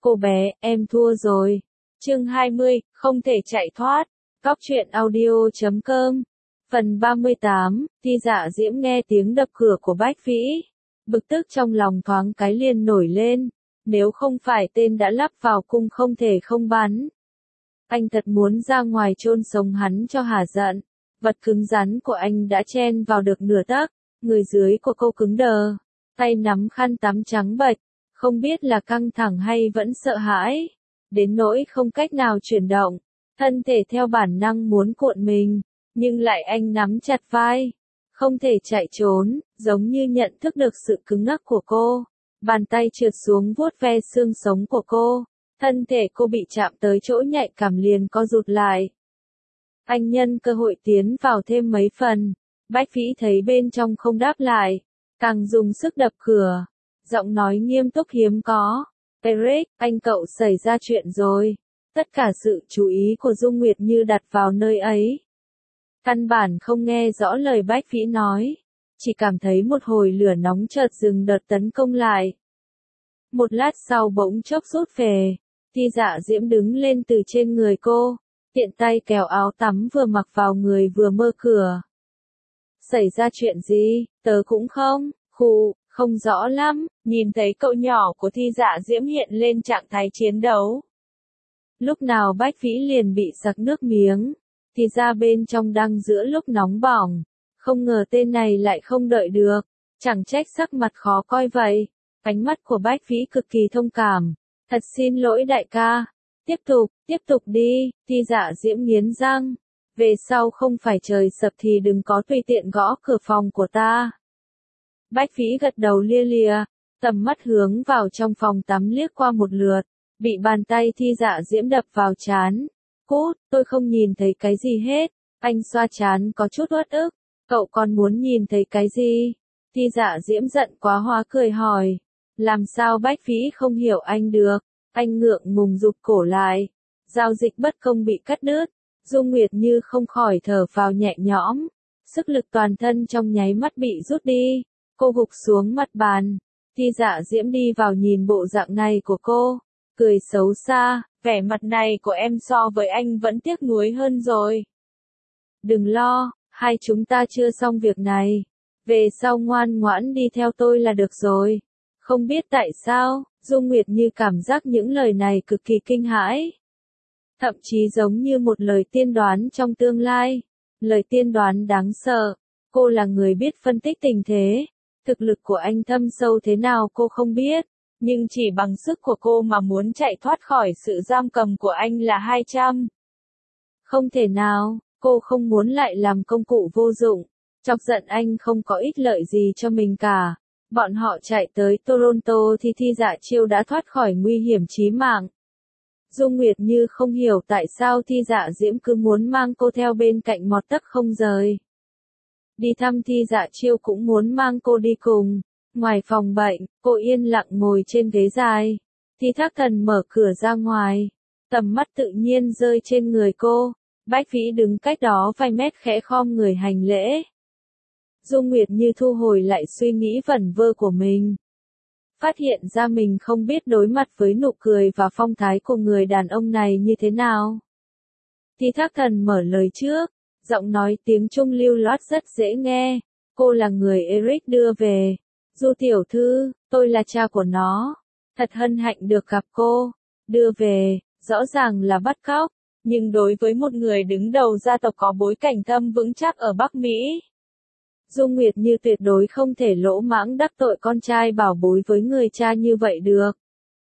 Cô bé, em thua rồi. Chương 20, không thể chạy thoát. Cóc truyện audio.com. Phần 38, Thi Dạ Diễm nghe tiếng đập cửa của Bách Vĩ. Bực tức trong lòng thoáng cái liền nổi lên. Nếu không phải tên đã lắp vào cung không thể không bắn. Anh thật muốn ra ngoài chôn sống hắn cho hả giận. Vật cứng rắn của anh đã chen vào được nửa tấc. Người dưới của cô cứng đờ. Tay nắm khăn tắm trắng bệch. Không biết là căng thẳng hay vẫn sợ hãi. Đến nỗi không cách nào chuyển động. Thân thể theo bản năng muốn cuộn mình. Nhưng lại anh nắm chặt vai. Không thể chạy trốn, giống như nhận thức được sự cứng ngắc của cô. Bàn tay trượt xuống vuốt ve xương sống của cô. Thân thể cô bị chạm tới chỗ nhạy cảm liền co rụt lại. Anh nhân cơ hội tiến vào thêm mấy phần. Bách Vĩ thấy bên trong không đáp lại. Càng dùng sức đập cửa. Giọng nói nghiêm túc hiếm có. Eric, anh cậu xảy ra chuyện rồi. Tất cả sự chú ý của Dung Nguyệt Như đặt vào nơi ấy. Căn bản không nghe rõ lời Bách Vĩ nói. Chỉ cảm thấy một hồi lửa nóng chợt dừng đợt tấn công lại. Một lát sau bỗng chốc rút về. Thi Dạ Diễm đứng lên từ trên người cô. Tiện tay kéo áo tắm vừa mặc vào người vừa mở cửa. Xảy ra chuyện gì, tớ cũng không, không rõ lắm, nhìn thấy cậu nhỏ của Thi Dạ Diễm hiện lên trạng thái chiến đấu. Lúc nào Bách Vĩ liền bị sặc nước miếng, thì ra bên trong đang giữa lúc nóng bỏng. Không ngờ tên này lại không đợi được, chẳng trách sắc mặt khó coi vậy. Ánh mắt của Bách Vĩ cực kỳ thông cảm. Thật xin lỗi đại ca. Tiếp tục đi, Thi Dạ Diễm nghiến răng. Về sau không phải trời sập thì đừng có tùy tiện gõ cửa phòng của ta. Bách Vĩ gật đầu lia lịa, tầm mắt hướng vào trong phòng tắm liếc qua một lượt, bị bàn tay Thi Dạ Diễm đập vào trán. Cút, tôi không nhìn thấy cái gì hết. Anh xoa trán có chút uất ức. Cậu còn muốn nhìn thấy cái gì? Thi Dạ Diễm giận quá hóa cười hỏi. Làm sao Bách Vĩ không hiểu anh được? Anh ngượng ngùng rụt cổ lại. Giao dịch bất công bị cắt đứt. Dung Nguyệt Như không khỏi thở phào nhẹ nhõm. Sức lực toàn thân trong nháy mắt bị rút đi. Cô gục xuống mặt bàn. Thi Dạ Diễm đi vào nhìn bộ dạng này của cô. Cười xấu xa, vẻ mặt này của em so với anh vẫn tiếc nuối hơn rồi. Đừng lo, hai chúng ta chưa xong việc này. Về sau ngoan ngoãn đi theo tôi là được rồi. Không biết tại sao, Dung Nguyệt Như cảm giác những lời này cực kỳ kinh hãi. Thậm chí giống như một lời tiên đoán trong tương lai. Lời tiên đoán đáng sợ. Cô là người biết phân tích tình thế. Thực lực của anh thâm sâu thế nào cô không biết. Nhưng chỉ bằng sức của cô mà muốn chạy thoát khỏi sự giam cầm của anh là 200. Không thể nào, cô không muốn lại làm công cụ vô dụng. Chọc giận anh không có ích lợi gì cho mình cả. Bọn họ chạy tới Toronto thì Thi Dạ Chiêu đã thoát khỏi nguy hiểm chí mạng. Dung Nguyệt Như không hiểu tại sao Thi Dạ Diễm cứ muốn mang cô theo bên cạnh một tấc không rời. Đi thăm Thi Dạ Chiêu cũng muốn mang cô đi cùng. Ngoài phòng bệnh, cô yên lặng ngồi trên ghế dài. Thi Thác Thần mở cửa ra ngoài. Tầm mắt tự nhiên rơi trên người cô. Bách Vĩ đứng cách đó vài mét khẽ khom người hành lễ. Dung Nguyệt Như thu hồi lại suy nghĩ vẩn vơ của mình. Phát hiện ra mình không biết đối mặt với nụ cười và phong thái của người đàn ông này như thế nào. Thi Thác Thần mở lời trước, giọng nói tiếng Trung lưu loát rất dễ nghe. Cô là người Eric đưa về. Du tiểu thư, tôi là cha của nó. Thật hân hạnh được gặp cô. Đưa về, rõ ràng là bắt cóc. Nhưng đối với một người đứng đầu gia tộc có bối cảnh thâm vững chắc ở Bắc Mỹ, Dung Nguyệt Như tuyệt đối không thể lỗ mãng đắc tội con trai bảo bối với người cha như vậy được.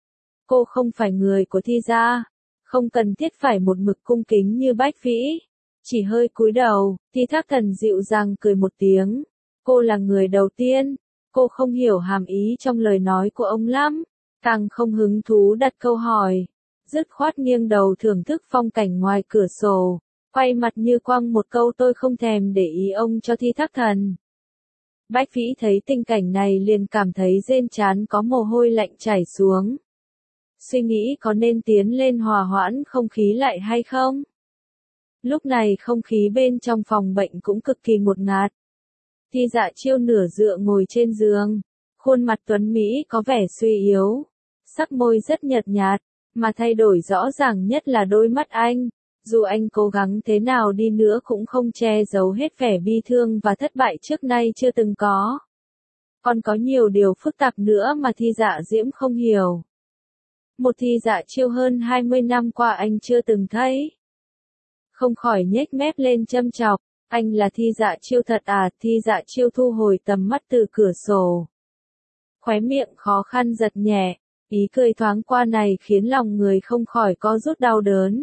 Cô không phải người của Thi gia, không cần thiết phải một mực cung kính như Bách Vĩ. Chỉ hơi cúi đầu, Thi Thác Thần dịu dàng cười một tiếng. Cô là người đầu tiên. Cô không hiểu hàm ý trong lời nói của ông lắm. Càng không hứng thú đặt câu hỏi. Dứt khoát nghiêng đầu thưởng thức phong cảnh ngoài cửa sổ. Quay mặt như quăng một câu tôi không thèm để ý ông cho Thi Thác Thần. Bách Vĩ thấy tình cảnh này liền cảm thấy rên trán có mồ hôi lạnh chảy xuống. Suy nghĩ có nên tiến lên hòa hoãn không khí lại hay không? Lúc này không khí bên trong phòng bệnh cũng cực kỳ ngột ngạt. Thi Dạ Chiêu nửa dựa ngồi trên giường. Khuôn mặt tuấn Mỹ có vẻ suy yếu. sắc môi rất nhợt nhạt, mà thay đổi rõ ràng nhất là đôi mắt anh. Dù anh cố gắng thế nào đi nữa cũng không che giấu hết vẻ bi thương và thất bại trước nay chưa từng có. Còn có nhiều điều phức tạp nữa mà Thi Dạ Diễm không hiểu. Một Thi Dạ Chiêu hơn 20 năm qua anh chưa từng thấy. Không khỏi nhếch mép lên châm chọc, anh là Thi Dạ Chiêu thật à? Thi Dạ Chiêu thu hồi tầm mắt từ cửa sổ. Khóe miệng khó khăn giật nhẹ, ý cười thoáng qua này khiến lòng người không khỏi co rút đau đớn.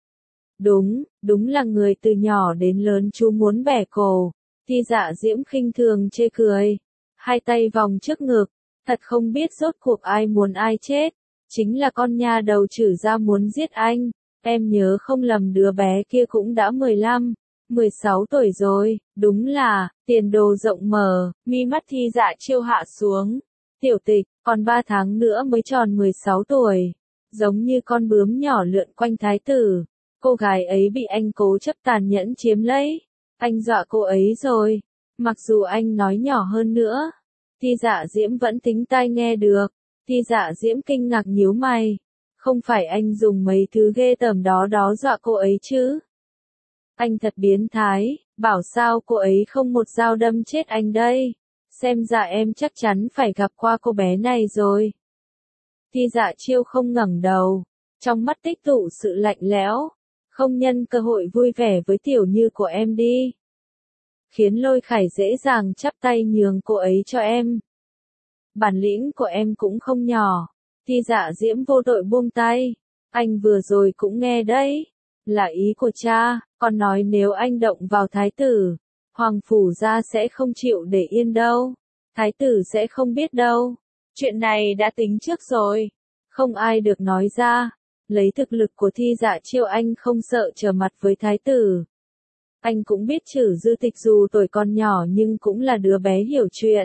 Đúng là người từ nhỏ đến lớn chú muốn bẻ cổ. Thi Dạ Diễm khinh thường chê cười, hai tay vòng trước ngực, thật không biết rốt cuộc ai muốn ai chết, chính là con nha đầu Trử Gia muốn giết anh. Em nhớ không lầm đứa bé kia cũng đã 15, 16 tuổi rồi, đúng là, tiền đồ rộng mở, mi mắt Thi Dạ Chiêu hạ xuống. Tiểu Tịch, còn 3 tháng nữa mới tròn 16 tuổi, giống như con bướm nhỏ lượn quanh thái tử. Cô gái ấy bị anh cố chấp tàn nhẫn chiếm lấy. Anh dọa cô ấy rồi. Mặc dù anh nói nhỏ hơn nữa, Thi Dạ Diễm vẫn tính tai nghe được. Thi Dạ Diễm kinh ngạc nhíu mày. Không phải anh dùng mấy thứ ghê tởm đó dọa cô ấy chứ? Anh thật biến thái, bảo sao cô ấy không một dao đâm chết anh đây. Xem ra em chắc chắn phải gặp qua cô bé này rồi. Thi Dạ Chiêu không ngẩng đầu, trong mắt tích tụ sự lạnh lẽo. Không nhân cơ hội vui vẻ với Tiểu Như của em đi. Khiến Lôi Khải dễ dàng chắp tay nhường cô ấy cho em. Bản lĩnh của em cũng không nhỏ. Thi Dạ Diễm vô tội buông tay. Anh vừa rồi cũng nghe đấy. Là ý của cha, con nói nếu anh động vào thái tử, Hoàng Phủ Gia sẽ không chịu để yên đâu. Thái tử sẽ không biết đâu. Chuyện này đã tính trước rồi. Không ai được nói ra. Lấy thực lực của Thi Dạ Chiêu anh không sợ trở mặt với thái tử. Anh cũng biết Trử Dư Tịch dù tuổi còn nhỏ nhưng cũng là đứa bé hiểu chuyện.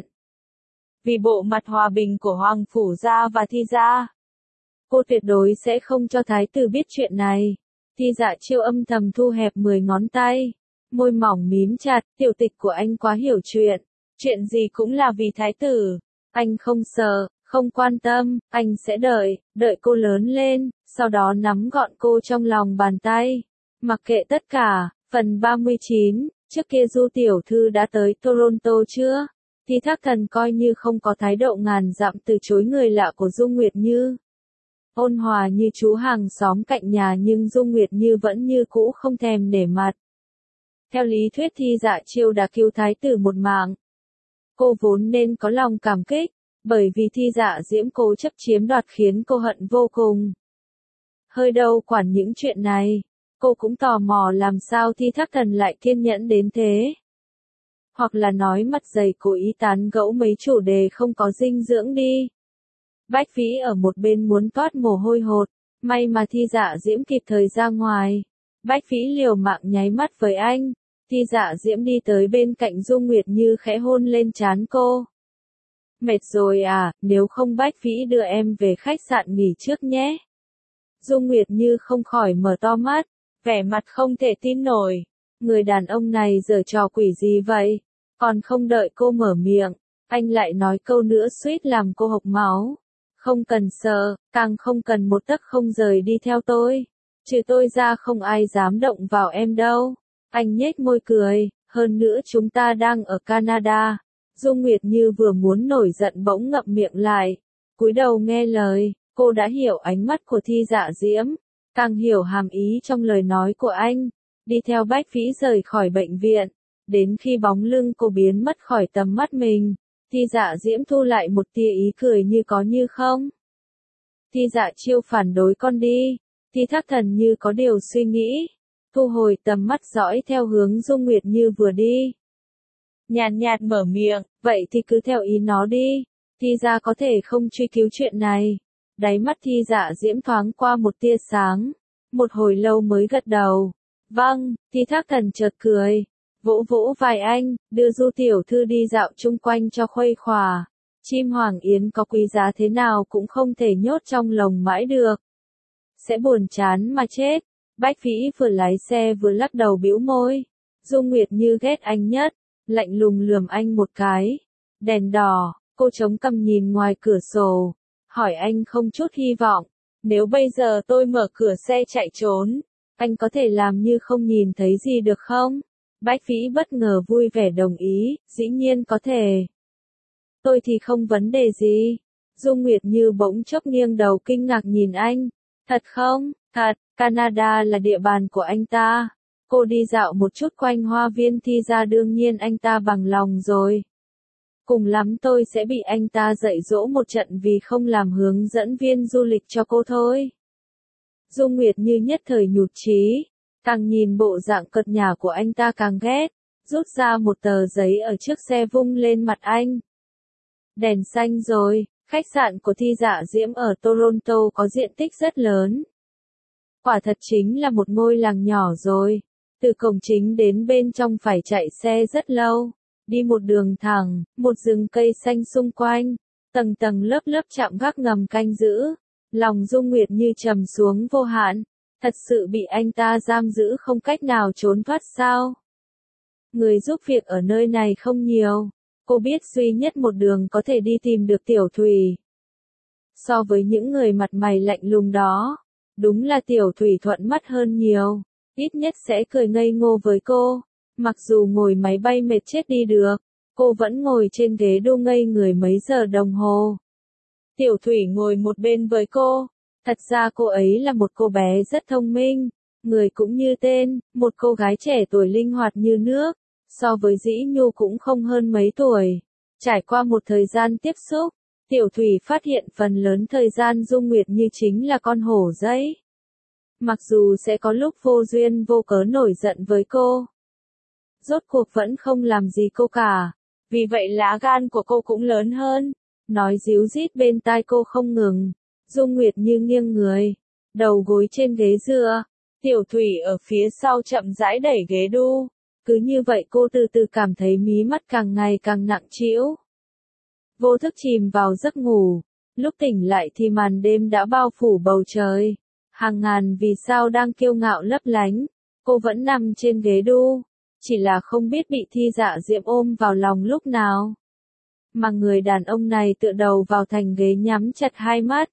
Vì bộ mặt hòa bình của Hoàng Phủ Gia và Thi Gia, cô tuyệt đối sẽ không cho thái tử biết chuyện này. Thi Dạ Chiêu âm thầm thu hẹp 10 ngón tay, môi mỏng mím chặt. Tiểu Tịch của anh quá hiểu chuyện, chuyện gì cũng là vì thái tử. Anh không sợ, không quan tâm, anh sẽ đợi cô lớn lên, sau đó nắm gọn cô trong lòng bàn tay. Mặc kệ tất cả. Phần 39, trước kia Du tiểu thư đã tới Toronto chưa? Thi Thác Thần coi như không có thái độ ngàn dặm từ chối người lạ của Dung Nguyệt Như. Ôn hòa như chú hàng xóm cạnh nhà nhưng Dung Nguyệt Như vẫn như cũ không thèm nể mặt. Theo lý thuyết Thi Dạ Chiêu đã cứu thái tử một mạng. Cô vốn nên có lòng cảm kích, bởi vì Thi Dạ Diễm cố chấp chiếm đoạt khiến cô hận vô cùng. Hơi đâu quản những chuyện này. Cô cũng tò mò làm sao Thi Thác Thần lại kiên nhẫn đến thế. Hoặc là nói mặt dày cố ý tán gẫu mấy chủ đề không có dinh dưỡng đi. Bách Vĩ ở một bên muốn toát mồ hôi hột, may mà Thi Dạ Diễm kịp thời ra ngoài. Bách Vĩ liều mạng nháy mắt với anh. Thi Dạ Diễm đi tới bên cạnh Dung Nguyệt Như khẽ hôn lên trán cô. Mệt rồi à, nếu không Bách Vĩ đưa em về khách sạn nghỉ trước nhé. Dung Nguyệt Như không khỏi mở to mắt, vẻ mặt không thể tin nổi. Người đàn ông này giở trò quỷ gì vậy? Còn không đợi cô mở miệng, anh lại nói câu nữa suýt làm cô hộc máu. Không cần sợ, càng không cần một tấc không rời đi theo tôi. Trừ tôi ra không ai dám động vào em đâu. Anh nhếch môi cười, hơn nữa chúng ta đang ở Canada. Dung Nguyệt Như vừa muốn nổi giận bỗng ngậm miệng lại. Cúi đầu nghe lời, cô đã hiểu ánh mắt của Thi Dạ Diễm. Càng hiểu hàm ý trong lời nói của anh. Đi theo Bách Vĩ rời khỏi bệnh viện. Đến khi bóng lưng cô biến mất khỏi tầm mắt mình, Thi Dạ Diễm thu lại một tia ý cười như có như không. Thi Dạ Chiêu phản đối con đi. Thi Thác Thần như có điều suy nghĩ, thu hồi tầm mắt dõi theo hướng Dung Nguyệt Như vừa đi. Nhàn nhạt mở miệng, vậy thì cứ theo ý nó đi. Thi gia có thể không truy cứu chuyện này. Đáy mắt Thi Dạ Diễm thoáng qua một tia sáng. Một hồi lâu mới gật đầu. Vâng, Thi Thác Thần chợt cười. Vỗ vỗ vai anh, đưa Du tiểu thư đi dạo chung quanh cho khuây khỏa. Chim hoàng yến có quý giá thế nào cũng không thể nhốt trong lồng mãi được. Sẽ buồn chán mà chết. Bách Vĩ vừa lái xe vừa lắc đầu bĩu môi. Dung Nguyệt Như ghét anh nhất, lạnh lùng lườm anh một cái. Đèn đỏ, cô chống cằm nhìn ngoài cửa sổ. hỏi anh không chút hy vọng. Nếu bây giờ tôi mở cửa xe chạy trốn, anh có thể làm như không nhìn thấy gì được không? Bách Vĩ bất ngờ vui vẻ đồng ý, dĩ nhiên có thể. Tôi thì không vấn đề gì. Dung Nguyệt Như bỗng chốc nghiêng đầu kinh ngạc nhìn anh. Thật không? Thật, Canada là địa bàn của anh ta. Cô đi dạo một chút quanh hoa viên thì ra đương nhiên anh ta bằng lòng rồi. Cùng lắm tôi sẽ bị anh ta dạy dỗ một trận vì không làm hướng dẫn viên du lịch cho cô thôi. Dung Nguyệt Như nhất thời nhụt chí, càng nhìn bộ dạng cợt nhả của anh ta càng ghét, rút ra một tờ giấy ở trước xe vung lên mặt anh. Đèn xanh rồi, khách sạn của Thi Dạ Diễm ở Toronto có diện tích rất lớn. Quả thật chính là một ngôi làng nhỏ rồi, từ cổng chính đến bên trong phải chạy xe rất lâu. Đi một đường thẳng, một rừng cây xanh xung quanh, tầng tầng lớp lớp trạm gác ngầm canh giữ. Lòng Dung Nguyệt Như trầm xuống vô hạn, thật sự bị anh ta giam giữ không cách nào trốn thoát sao? Người giúp việc ở nơi này không nhiều, cô biết duy nhất một đường có thể đi tìm được Tiểu Thủy. So với những người mặt mày lạnh lùng đó, đúng là Tiểu Thủy thuận mắt hơn nhiều, ít nhất sẽ cười ngây ngô với cô. Mặc dù ngồi máy bay mệt chết đi được, cô vẫn ngồi trên ghế đu ngây người mấy giờ đồng hồ. Tiểu Thủy ngồi một bên với cô. Thật ra cô ấy là một cô bé rất thông minh, người cũng như tên, một cô gái trẻ tuổi linh hoạt như nước, so với Dĩ Nhu cũng không hơn mấy tuổi. Trải qua một thời gian tiếp xúc, Tiểu Thủy phát hiện phần lớn thời gian Dung Nguyệt Như chính là con hổ giấy. Mặc dù sẽ có lúc vô duyên vô cớ nổi giận với cô, rốt cuộc vẫn không làm gì cô cả. Vì vậy lá gan của cô cũng lớn hơn, nói díu dít bên tai cô không ngừng. Dung Nguyệt Như nghiêng người, đầu gối trên ghế dựa, Tiểu Thủy ở phía sau chậm rãi đẩy ghế đu. Cứ như vậy cô từ từ cảm thấy mí mắt càng ngày càng nặng trĩu. Vô thức chìm vào giấc ngủ, lúc tỉnh lại thì màn đêm đã bao phủ bầu trời. Hàng ngàn vì sao đang kiêu ngạo lấp lánh, cô vẫn nằm trên ghế đu, chỉ là không biết bị Thi Dạ Diễm ôm vào lòng lúc nào. Mà người đàn ông này tựa đầu vào thành ghế nhắm chặt hai mắt.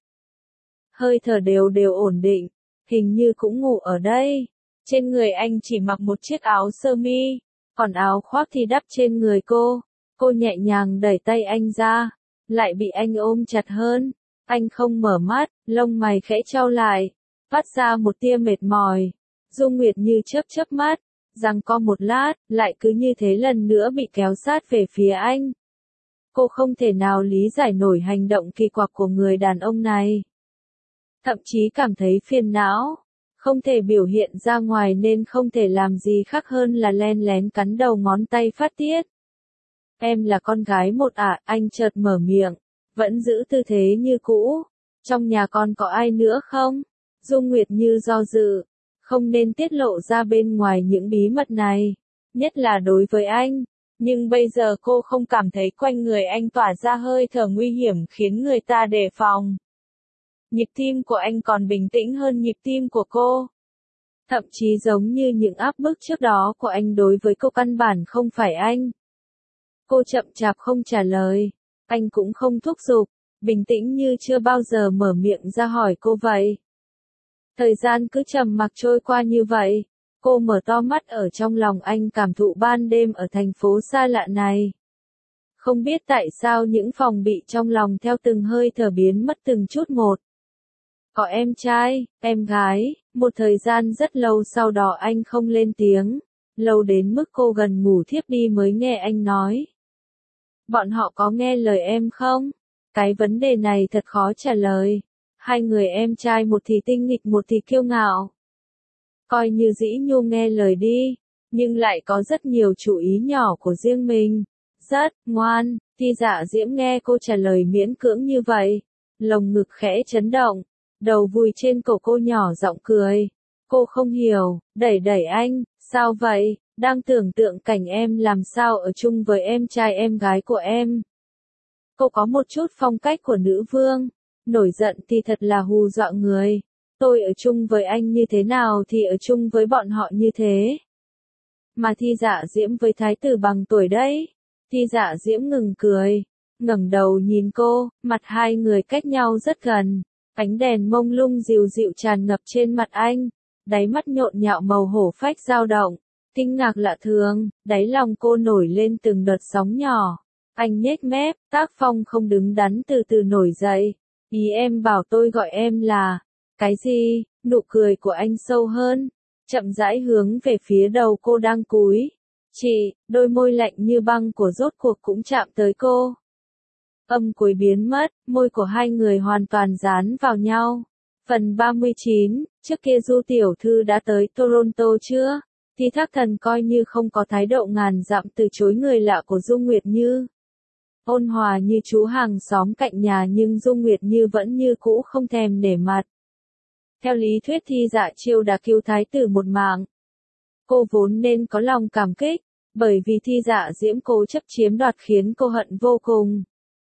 Hơi thở đều đều ổn định, hình như cũng ngủ ở đây. Trên người anh chỉ mặc một chiếc áo sơ mi, còn áo khoác thì đắp trên người cô. Cô nhẹ nhàng đẩy tay anh ra, lại bị anh ôm chặt hơn. Anh không mở mắt, lông mày khẽ chau lại, phát ra một tia mệt mỏi. Dung Nguyệt Như chớp chớp mắt, giằng co một lát, lại cứ như thế lần nữa bị kéo sát về phía anh. Cô không thể nào lý giải nổi hành động kỳ quặc của người đàn ông này. Thậm chí cảm thấy phiền não, không thể biểu hiện ra ngoài nên không thể làm gì khác hơn là len lén cắn đầu ngón tay phát tiết. Em là con gái một ạ, anh chợt mở miệng, vẫn giữ tư thế như cũ. Trong nhà con có ai nữa không? Dung Nguyệt Như do dự, không nên tiết lộ ra bên ngoài những bí mật này, nhất là đối với anh. Nhưng bây giờ cô không cảm thấy quanh người anh tỏa ra hơi thở nguy hiểm khiến người ta đề phòng. Nhịp tim của anh còn bình tĩnh hơn nhịp tim của cô. Thậm chí giống như những áp bức trước đó của anh đối với cô căn bản không phải anh. Cô chậm chạp không trả lời, anh cũng không thúc giục, bình tĩnh như chưa bao giờ mở miệng ra hỏi cô vậy. Thời gian cứ trầm mặc trôi qua như vậy, cô mở to mắt ở trong lòng anh cảm thụ ban đêm ở thành phố xa lạ này. Không biết tại sao những phòng bị trong lòng theo từng hơi thở biến mất từng chút một. Có em trai, em gái, một thời gian rất lâu sau đó anh không lên tiếng, lâu đến mức cô gần ngủ thiếp đi mới nghe anh nói. Bọn họ có nghe lời em không? Cái vấn đề này thật khó trả lời. Hai người em trai một thì tinh nghịch một thì kiêu ngạo. Coi như Dĩ Nhu nghe lời đi, nhưng lại có rất nhiều chủ ý nhỏ của riêng mình. Rất ngoan, Thi Dạ Diễm nghe cô trả lời miễn cưỡng như vậy, lồng ngực khẽ chấn động, đầu vùi trên cổ cô nhỏ giọng cười. Cô không hiểu, đẩy đẩy anh, sao vậy, đang tưởng tượng cảnh em làm sao ở chung với em trai em gái của em. Cô có một chút phong cách của nữ vương, nổi giận thì thật là hù dọa người. Tôi ở chung với anh như thế nào thì ở chung với bọn họ như thế. Mà Thi Dạ Diễm với thái tử bằng tuổi đấy. Thi Dạ Diễm ngừng cười, ngẩng đầu nhìn cô, mặt hai người cách nhau rất gần. Ánh đèn mông lung dịu dịu tràn ngập trên mặt anh, đáy mắt nhộn nhạo màu hổ phách dao động, kinh ngạc lạ thường, đáy lòng cô nổi lên từng đợt sóng nhỏ. Anh nhếch mép, tác phong không đứng đắn từ từ nổi dậy. Ý em bảo tôi gọi em là, cái gì? Nụ cười của anh sâu hơn, chậm rãi hướng về phía đầu cô đang cúi. Chị, đôi môi lạnh như băng của rốt cuộc cũng chạm tới cô. Âm cuối biến mất, môi của hai người hoàn toàn dán vào nhau. Phần 39, trước kia Du tiểu thư đã tới Toronto chưa? Thi Thác Thần coi như không có thái độ ngàn dặm từ chối người lạ của Dung Nguyệt Như. Ôn hòa như chú hàng xóm cạnh nhà nhưng Dung Nguyệt Như vẫn như cũ không thèm nể mặt. Theo lý thuyết Thi Dạ Chiêu đã cứu thái tử một mạng. Cô vốn nên có lòng cảm kích, bởi vì Thi Dạ Diễm cố chấp chiếm đoạt khiến cô hận vô cùng.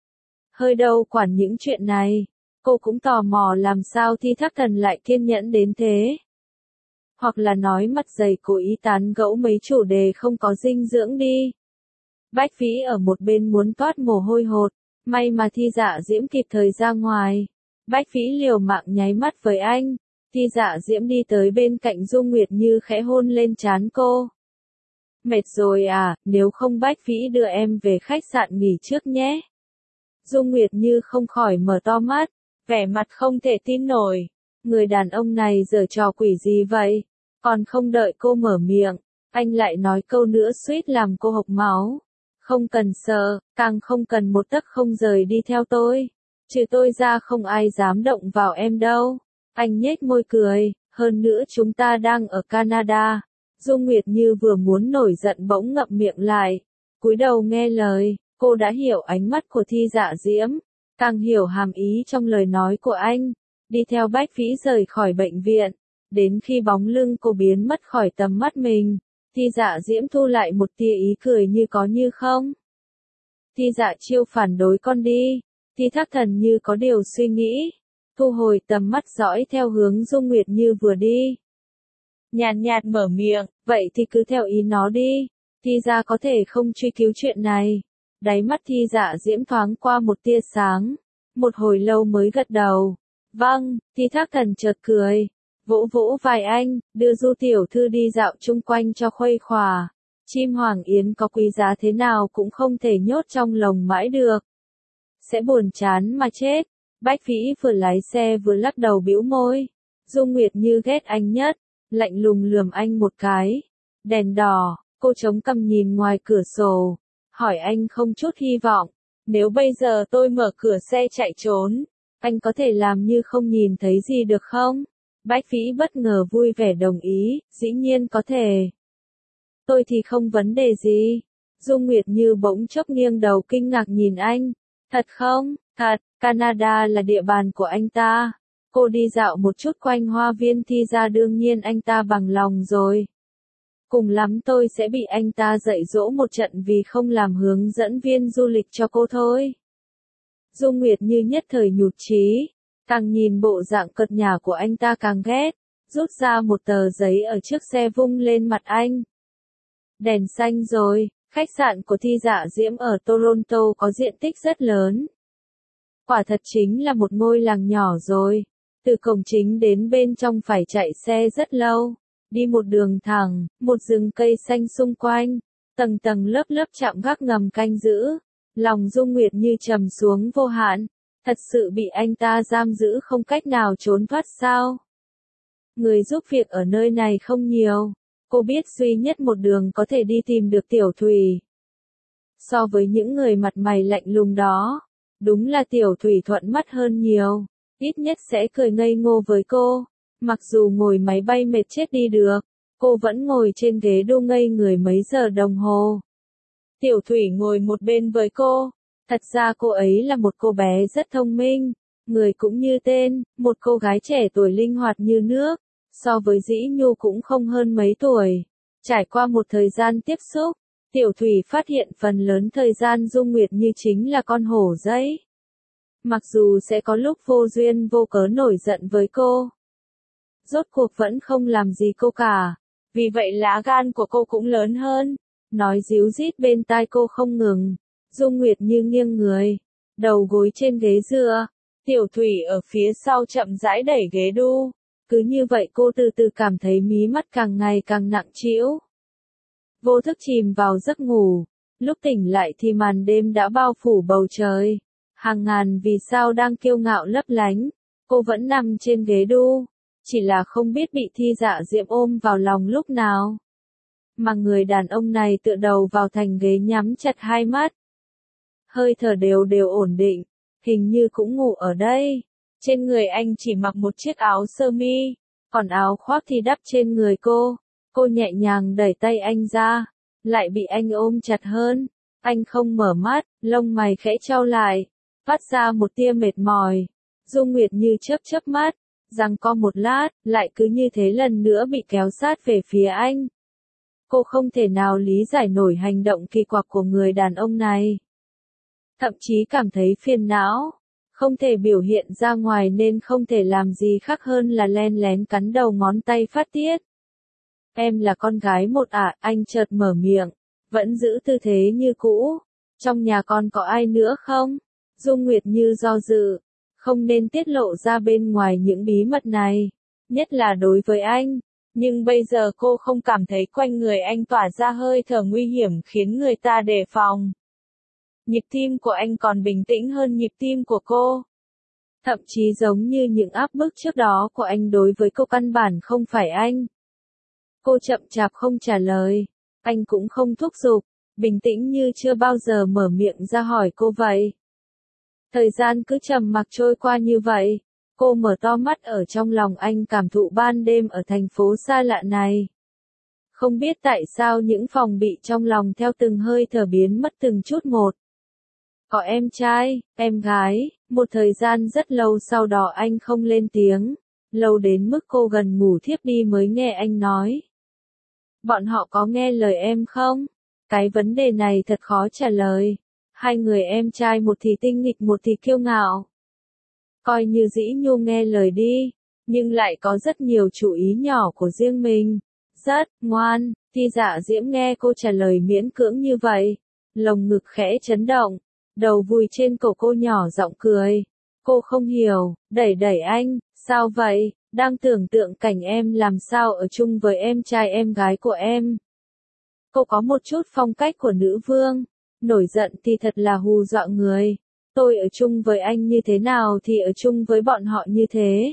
Hơi đâu quản những chuyện này, cô cũng tò mò làm sao Thi Thác Thần lại kiên nhẫn đến thế. Hoặc là nói mặt dày cố ý tán gẫu mấy chủ đề không có dinh dưỡng đi. Bách Vĩ ở một bên muốn toát mồ hôi hột, may mà Thi Dạ Diễm kịp thời ra ngoài. Bách Vĩ liều mạng nháy mắt với anh, Thi Dạ Diễm đi tới bên cạnh Dung Nguyệt Như khẽ hôn lên trán cô. Mệt rồi à, nếu không Bách Vĩ đưa em về khách sạn nghỉ trước nhé. Dung Nguyệt Như không khỏi mở to mắt, vẻ mặt không thể tin nổi. Người đàn ông này giở trò quỷ gì vậy? Còn không đợi cô mở miệng, anh lại nói câu nữa suýt làm cô hộc máu. Không cần sợ, càng không cần một tấc không rời đi theo tôi. Trừ tôi ra không ai dám động vào em đâu. Anh nhếch môi cười, hơn nữa chúng ta đang ở Canada. Dung Nguyệt Như vừa muốn nổi giận bỗng ngậm miệng lại. Cúi đầu nghe lời, cô đã hiểu ánh mắt của Thi Dạ Diễm, càng hiểu hàm ý trong lời nói của anh. Đi theo Bách Vĩ rời khỏi bệnh viện, đến khi bóng lưng cô biến mất khỏi tầm mắt mình, Thi Dạ Diễm thu lại một tia ý cười như có như không. Thi Dạ Chiêu phản đối con đi. Thi Thác Thần như có điều suy nghĩ, thu hồi tầm mắt dõi theo hướng Dung Nguyệt Như vừa đi. Nhàn nhạt mở miệng, vậy thì cứ theo ý nó đi. Thi ra có thể không truy cứu chuyện này. Đáy mắt Thi Dạ Diễm thoáng qua một tia sáng, một hồi lâu mới gật đầu. Vâng, Thi Thác Thần chợt cười, vỗ vỗ vai anh, đưa Du tiểu thư đi dạo chung quanh cho khuây khỏa. Chim hoàng yến có quý giá thế nào cũng không thể nhốt trong lồng mãi được. Sẽ buồn chán mà chết. Bách Vĩ vừa lái xe vừa lắc đầu bĩu môi. Dung Nguyệt Như ghét anh nhất, lạnh lùng lườm anh một cái. Đèn đỏ, cô chống cằm nhìn ngoài cửa sổ, hỏi anh không chút hy vọng. Nếu bây giờ tôi mở cửa xe chạy trốn, anh có thể làm như không nhìn thấy gì được không? Bách Vĩ bất ngờ vui vẻ đồng ý, dĩ nhiên có thể. Tôi thì không vấn đề gì. Dung Nguyệt Như bỗng chốc nghiêng đầu kinh ngạc nhìn anh. Thật không? Thật, Canada là địa bàn của anh ta. Cô đi dạo một chút quanh hoa viên Thi ra đương nhiên anh ta bằng lòng rồi. Cùng lắm tôi sẽ bị anh ta dạy dỗ một trận vì không làm hướng dẫn viên du lịch cho cô thôi. Dung Nguyệt Như nhất thời nhụt chí, càng nhìn bộ dạng cợt nhả của anh ta càng ghét, rút ra một tờ giấy ở trước xe vung lên mặt anh. Đèn xanh rồi, khách sạn của Thi Dạ Diễm ở Toronto có diện tích rất lớn. Quả thật chính là một ngôi làng nhỏ rồi, từ cổng chính đến bên trong phải chạy xe rất lâu. Đi một đường thẳng, một rừng cây xanh xung quanh, tầng tầng lớp lớp trạm gác ngầm canh giữ. Lòng Dung Nguyệt Như trầm xuống vô hạn, thật sự bị anh ta giam giữ không cách nào trốn thoát sao? Người giúp việc ở nơi này không nhiều, cô biết duy nhất một đường có thể đi tìm được Tiểu Thủy. So với những người mặt mày lạnh lùng đó, đúng là Tiểu Thủy thuận mắt hơn nhiều, ít nhất sẽ cười ngây ngô với cô. Mặc dù ngồi máy bay mệt chết đi được, cô vẫn ngồi trên ghế đu ngây người mấy giờ đồng hồ. Tiểu Thủy ngồi một bên với cô. Thật ra cô ấy là một cô bé rất thông minh, người cũng như tên, một cô gái trẻ tuổi linh hoạt như nước, so với Dĩ Nhu cũng không hơn mấy tuổi. Trải qua một thời gian tiếp xúc, Tiểu Thủy phát hiện phần lớn thời gian Dung Nguyệt Như chính là con hổ giấy. Mặc dù sẽ có lúc vô duyên vô cớ nổi giận với cô, rốt cuộc vẫn không làm gì cô cả. Vì vậy lá gan của cô cũng lớn hơn, nói díu dít bên tai cô không ngừng. Dung Nguyệt Như nghiêng người, đầu gối trên ghế dựa, Tiểu Thủy ở phía sau chậm rãi đẩy ghế đu. Cứ như vậy cô từ từ cảm thấy mí mắt càng ngày càng nặng trĩu. Vô thức chìm vào giấc ngủ, lúc tỉnh lại thì màn đêm đã bao phủ bầu trời. Hàng ngàn vì sao đang kiêu ngạo lấp lánh, cô vẫn nằm trên ghế đu, chỉ là không biết bị Thi Dạ Diễm ôm vào lòng lúc nào. Mà người đàn ông này tựa đầu vào thành ghế nhắm chặt hai mắt. Hơi thở đều đều ổn định, hình như cũng ngủ ở đây. Trên người anh chỉ mặc một chiếc áo sơ mi, còn áo khoác thì đắp trên người cô. Cô nhẹ nhàng đẩy tay anh ra, lại bị anh ôm chặt hơn. Anh không mở mắt, lông mày khẽ chau lại, phát ra một tia mệt mỏi. Dung Nguyệt Như chớp mắt, giằng co một lát, lại cứ như thế lần nữa bị kéo sát về phía anh. Cô không thể nào lý giải nổi hành động kỳ quặc của người đàn ông này. Thậm chí cảm thấy phiền não, không thể biểu hiện ra ngoài nên không thể làm gì khác hơn là len lén cắn đầu ngón tay phát tiết. Em là con gái một ạ, anh chợt mở miệng, vẫn giữ tư thế như cũ. Trong nhà con có ai nữa không? Dung Nguyệt Như do dự, không nên tiết lộ ra bên ngoài những bí mật này, nhất là đối với anh. Nhưng bây giờ cô không cảm thấy quanh người anh tỏa ra hơi thở nguy hiểm khiến người ta đề phòng. Nhịp tim của anh còn bình tĩnh hơn nhịp tim của cô. Thậm chí giống như những áp bức trước đó của anh đối với cô căn bản không phải anh. Cô chậm chạp không trả lời, anh cũng không thúc giục, bình tĩnh như chưa bao giờ mở miệng ra hỏi cô vậy. Thời gian cứ trầm mặc trôi qua như vậy, cô mở to mắt ở trong lòng anh cảm thụ ban đêm ở thành phố xa lạ này. Không biết tại sao những phòng bị trong lòng theo từng hơi thở biến mất từng chút một. Có em trai, em gái, một thời gian rất lâu sau đó anh không lên tiếng, lâu đến mức cô gần ngủ thiếp đi mới nghe anh nói. Bọn họ có nghe lời em không? Cái vấn đề này thật khó trả lời. Hai người em trai một thì tinh nghịch một thì kiêu ngạo. Coi như Dĩ Nhu nghe lời đi, nhưng lại có rất nhiều chủ ý nhỏ của riêng mình. Rất ngoan, Thi Dạ Diễm nghe cô trả lời miễn cưỡng như vậy, lồng ngực khẽ chấn động, đầu vùi trên cổ cô nhỏ giọng cười. Cô không hiểu, đẩy đẩy anh, sao vậy, đang tưởng tượng cảnh em làm sao ở chung với em trai em gái của em. Cô có một chút phong cách của nữ vương, nổi giận thì thật là hù dọa người. Tôi ở chung với anh như thế nào thì ở chung với bọn họ như thế.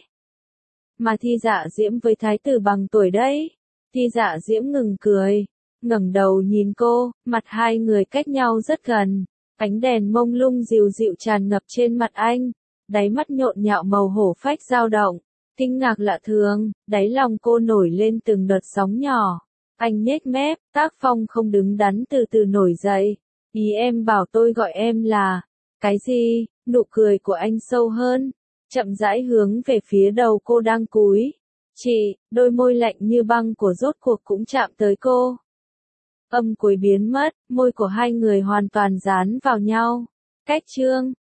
Mà Thi Dạ Diễm với thái tử bằng tuổi đấy. Thi Dạ Diễm ngừng cười, ngẩng đầu nhìn cô, mặt hai người cách nhau rất gần. Ánh đèn mông lung dịu dịu tràn ngập trên mặt anh, đáy mắt nhộn nhạo màu hổ phách dao động, kinh ngạc lạ thường, đáy lòng cô nổi lên từng đợt sóng nhỏ. Anh nhếch mép, tác phong không đứng đắn từ từ nổi dậy. Ý em bảo tôi gọi em là, cái gì? Nụ cười của anh sâu hơn, chậm rãi hướng về phía đầu cô đang cúi. Chị, đôi môi lạnh như băng của rốt cuộc cũng chạm tới cô. Âm cuối biến mất, môi của hai người hoàn toàn dán vào nhau. Cách chương